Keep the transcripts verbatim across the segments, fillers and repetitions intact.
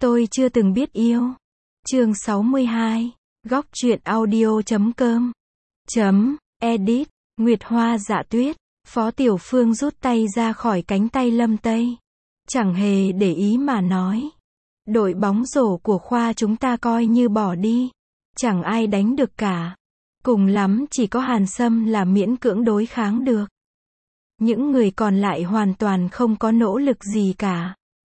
Tôi chưa từng biết yêu. Chương sáu mươi hai. Góc truyện audio chấm com. Chấm, edit. Nguyệt Hoa Dạ Tuyết. Phó Tiểu Phương rút tay ra khỏi cánh tay Lâm Tây. Chẳng hề để ý mà nói. Đội bóng rổ của khoa chúng ta coi như bỏ đi. Chẳng ai đánh được cả. Cùng lắm chỉ có Hàn Sâm là miễn cưỡng đối kháng được. Những người còn lại hoàn toàn không có nỗ lực gì cả.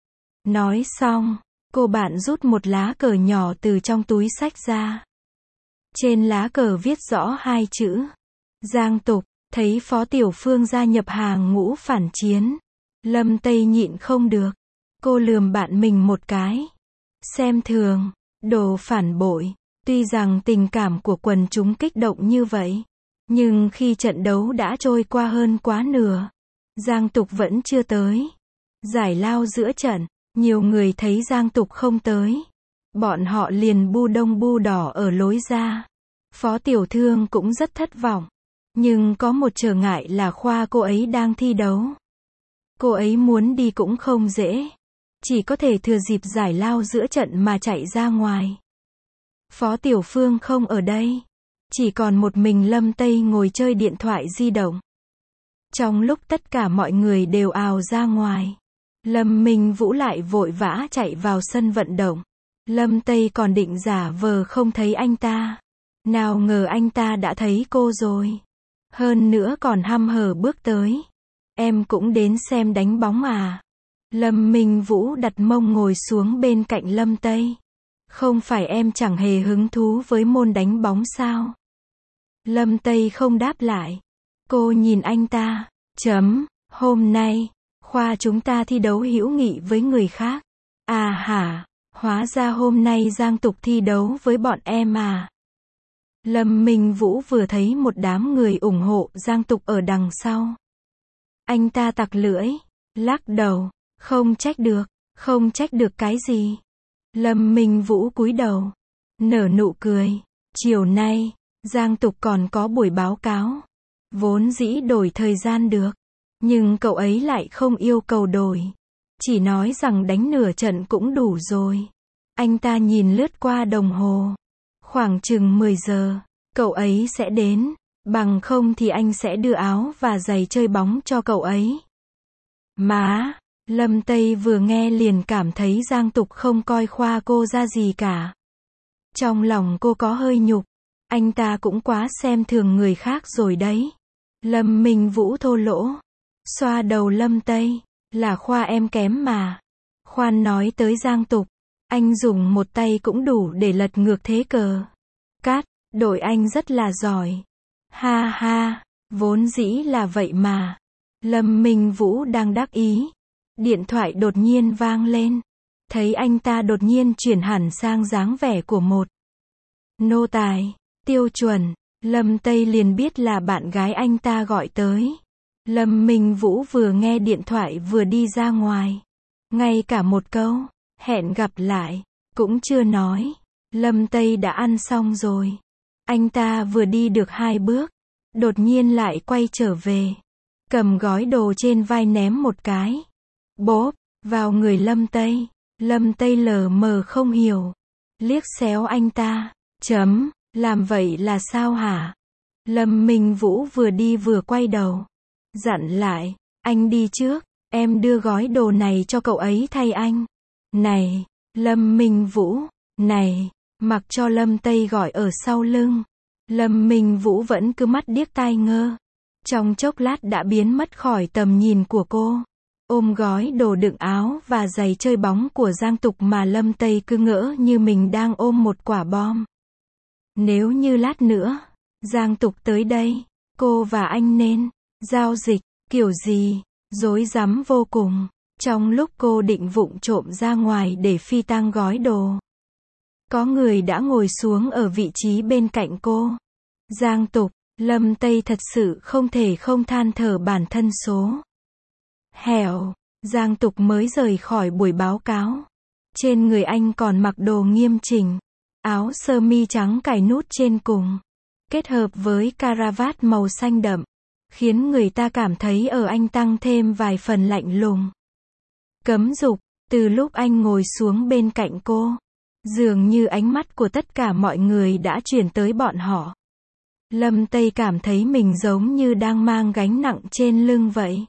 Nói xong, cô bạn rút một lá cờ nhỏ từ trong túi xách ra. Trên lá cờ viết rõ hai chữ. Giang Tục. Thấy Phó Tiểu Phương gia nhập hàng ngũ phản chiến. Lâm Tây nhịn không được. Cô lườm bạn mình một cái. Xem thường. Đồ phản bội. Tuy rằng tình cảm của quần chúng kích động như vậy. Nhưng khi trận đấu đã trôi qua hơn quá nửa. Giang Tục vẫn chưa tới. Giải lao giữa trận. Nhiều người thấy Giang Tục không tới. Bọn họ liền bu đông bu đỏ ở lối ra. Phó Tiểu Thương cũng rất thất vọng. Nhưng có một trở ngại là khoa cô ấy đang thi đấu. Cô ấy muốn đi cũng không dễ. Chỉ có thể thừa dịp giải lao giữa trận mà chạy ra ngoài. Phó Tiểu Phương không ở đây. Chỉ còn một mình Lâm Tây ngồi chơi điện thoại di động. Trong lúc tất cả mọi người đều ào ra ngoài. Lâm Minh Vũ lại vội vã chạy vào sân vận động. Lâm Tây còn định giả vờ không thấy anh ta. Nào ngờ anh ta đã thấy cô rồi. Hơn nữa còn hăm hở bước tới. Em cũng đến xem đánh bóng à? Lâm Minh Vũ đặt mông ngồi xuống bên cạnh Lâm Tây. Không phải em chẳng hề hứng thú với môn đánh bóng sao? Lâm Tây không đáp lại. Cô nhìn anh ta. Chấm, hôm nay, khoa chúng ta thi đấu hữu nghị với người khác. À hả, hóa ra hôm nay Giang Tục thi đấu với bọn em à? Lâm Minh Vũ vừa thấy một đám người ủng hộ Giang Tục ở đằng sau. Anh ta tặc lưỡi, lắc đầu, không trách được, không trách được cái gì. Lâm Minh Vũ cúi đầu, nở nụ cười. Chiều nay, Giang Tục còn có buổi báo cáo. Vốn dĩ đổi thời gian được, nhưng cậu ấy lại không yêu cầu đổi. Chỉ nói rằng đánh nửa trận cũng đủ rồi. Anh ta nhìn lướt qua đồng hồ. Khoảng chừng mười giờ, cậu ấy sẽ đến. Bằng không thì anh sẽ đưa áo và giày chơi bóng cho cậu ấy. Má, Lâm Tây vừa nghe liền cảm thấy Giang Tục không coi khoa cô ra gì cả. Trong lòng cô có hơi nhục. Anh ta cũng quá xem thường người khác rồi đấy. Lâm Minh Vũ thô lỗ. Xoa đầu Lâm Tây. Là khoa em kém mà. Khoan nói tới Giang Tục. Anh dùng một tay cũng đủ để lật ngược thế cờ. Cát, đội anh rất là giỏi. Ha ha, vốn dĩ là vậy mà. Lâm Minh Vũ đang đắc ý. Điện thoại đột nhiên vang lên. Thấy anh ta đột nhiên chuyển hẳn sang dáng vẻ của một nô tài, tiêu chuẩn. Lâm Tây liền biết là bạn gái anh ta gọi tới. Lâm Minh Vũ vừa nghe điện thoại vừa đi ra ngoài. Ngay cả một câu, hẹn gặp lại, cũng chưa nói. Lâm Tây đã ăn xong rồi. Anh ta vừa đi được hai bước. Đột nhiên lại quay trở về. Cầm gói đồ trên vai ném một cái. Bốp, vào người Lâm Tây. Lâm Tây lờ mờ không hiểu. Liếc xéo anh ta. Chấm, làm vậy là sao hả? Lâm Minh Vũ vừa đi vừa quay đầu. Dặn lại, anh đi trước, em đưa gói đồ này cho cậu ấy thay anh. Này, Lâm Minh Vũ, này, mặc cho Lâm Tây gọi ở sau lưng. Lâm Minh Vũ vẫn cứ mắt điếc tai ngơ. Trong chốc lát đã biến mất khỏi tầm nhìn của cô. Ôm gói đồ đựng áo và giày chơi bóng của Giang Tục mà Lâm Tây cứ ngỡ như mình đang ôm một quả bom. Nếu như lát nữa, Giang Tục tới đây, cô và anh nên giao dịch, kiểu gì, rối rắm vô cùng. Trong lúc cô định vụng trộm ra ngoài để phi tang gói đồ. Có người đã ngồi xuống ở vị trí bên cạnh cô. Giang Tục, Lâm Tây thật sự không thể không than thở bản thân số. Hẻo, Giang Tục mới rời khỏi buổi báo cáo. Trên người anh còn mặc đồ nghiêm chỉnh. Áo sơ mi trắng cài nút trên cùng. Kết hợp với caravat màu xanh đậm. Khiến người ta cảm thấy ở anh tăng thêm vài phần lạnh lùng. Cấm dục, Từ lúc anh ngồi xuống bên cạnh cô, dường như ánh mắt của tất cả mọi người đã chuyển tới bọn họ. Lâm Tây cảm thấy mình giống như đang mang gánh nặng trên lưng vậy.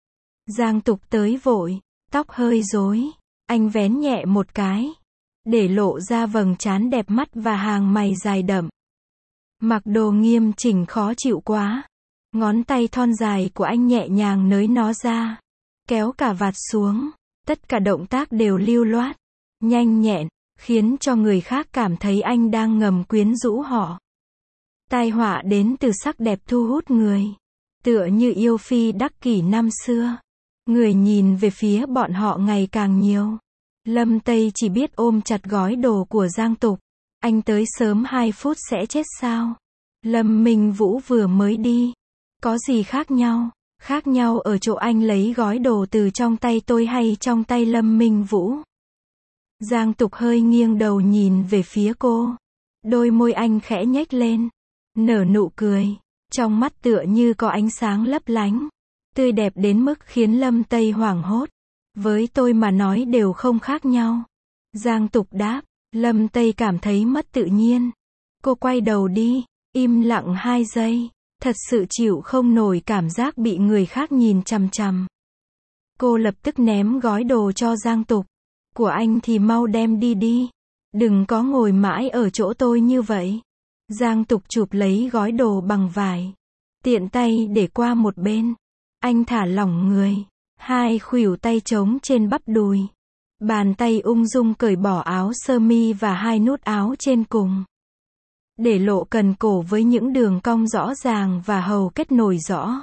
Giang Tục tới vội, tóc hơi rối, anh vén nhẹ một cái, để lộ ra vầng trán đẹp mắt và hàng mày dài đậm. Mặc đồ nghiêm chỉnh khó chịu quá. Ngón tay thon dài của anh nhẹ nhàng nới nó ra, kéo cả vạt xuống, tất cả động tác đều lưu loát, nhanh nhẹn, khiến cho người khác cảm thấy anh đang ngầm quyến rũ họ. Tai họa đến từ sắc đẹp thu hút người, tựa như yêu phi đắc kỷ năm xưa. Người nhìn về phía bọn họ ngày càng nhiều. Lâm Tây chỉ biết ôm chặt gói đồ của Giang Tục. Anh tới sớm hai phút sẽ chết sao? Lâm Minh Vũ vừa mới đi. Có gì khác nhau? Khác nhau ở chỗ anh lấy gói đồ từ trong tay tôi hay trong tay Lâm Minh Vũ? Giang Tục hơi nghiêng đầu nhìn về phía cô. Đôi môi anh khẽ nhếch lên, nở nụ cười, trong mắt tựa như có ánh sáng lấp lánh, tươi đẹp đến mức khiến Lâm Tây hoảng hốt. Với tôi mà nói đều không khác nhau. Giang Tục đáp. Lâm Tây cảm thấy mất tự nhiên. Cô quay đầu đi, im lặng hai giây. Thật sự chịu không nổi cảm giác bị người khác nhìn chằm chằm. Cô lập tức ném gói đồ cho Giang Tục. Của anh thì mau đem đi đi. Đừng có ngồi mãi ở chỗ tôi như vậy. Giang Tục chụp lấy gói đồ bằng vải, tiện tay để qua một bên. Anh thả lỏng người, hai khuỷu tay trống trên bắp đùi. Bàn tay ung dung cởi bỏ áo sơ mi và hai nút áo trên cùng, để lộ cần cổ với những đường cong rõ ràng và hầu kết nổi rõ.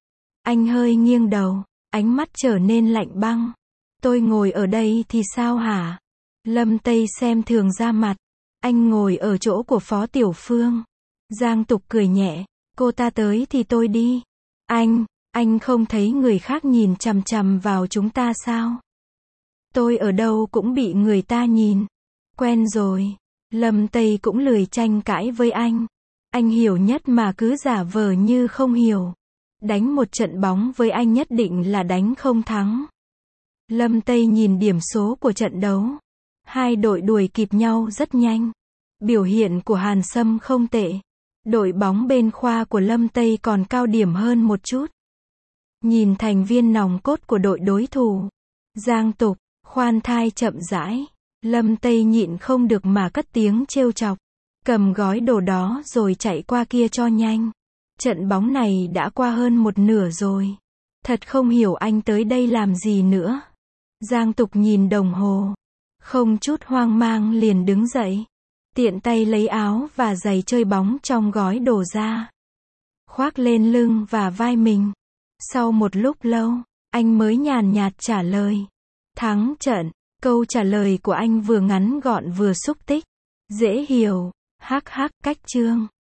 Anh hơi nghiêng đầu, ánh mắt trở nên lạnh băng. Tôi ngồi ở đây thì sao hả? Lâm Tây xem thường ra mặt. Anh ngồi ở chỗ của Phó Tiểu Phương. Giang Tục cười nhẹ. Cô ta tới thì tôi đi. Anh, anh không thấy người khác nhìn chằm chằm vào chúng ta sao? Tôi ở đâu cũng bị người ta nhìn. Quen rồi. Lâm Tây cũng lười tranh cãi với anh. Anh hiểu nhất mà cứ giả vờ như không hiểu. Đánh một trận bóng với anh nhất định là đánh không thắng. Lâm Tây nhìn điểm số của trận đấu. Hai đội đuổi kịp nhau rất nhanh. Biểu hiện của Hàn Sâm không tệ. Đội bóng bên khoa của Lâm Tây còn cao điểm hơn một chút. Nhìn thành viên nòng cốt của đội đối thủ, Giang Tục, khoan thai chậm rãi. Lâm Tây nhịn không được mà cất tiếng trêu chọc. Cầm gói đồ đó rồi chạy qua kia cho nhanh. Trận bóng này đã qua hơn một nửa rồi. Thật không hiểu anh tới đây làm gì nữa. Giang Tục nhìn đồng hồ, không chút hoang mang liền đứng dậy. Tiện tay lấy áo và giày chơi bóng trong gói đồ ra, khoác lên lưng và vai mình. Sau một lúc lâu, anh mới nhàn nhạt trả lời. Thắng trận. Câu trả lời của anh vừa ngắn gọn vừa xúc tích. Dễ hiểu. Hắc hắc cách chương.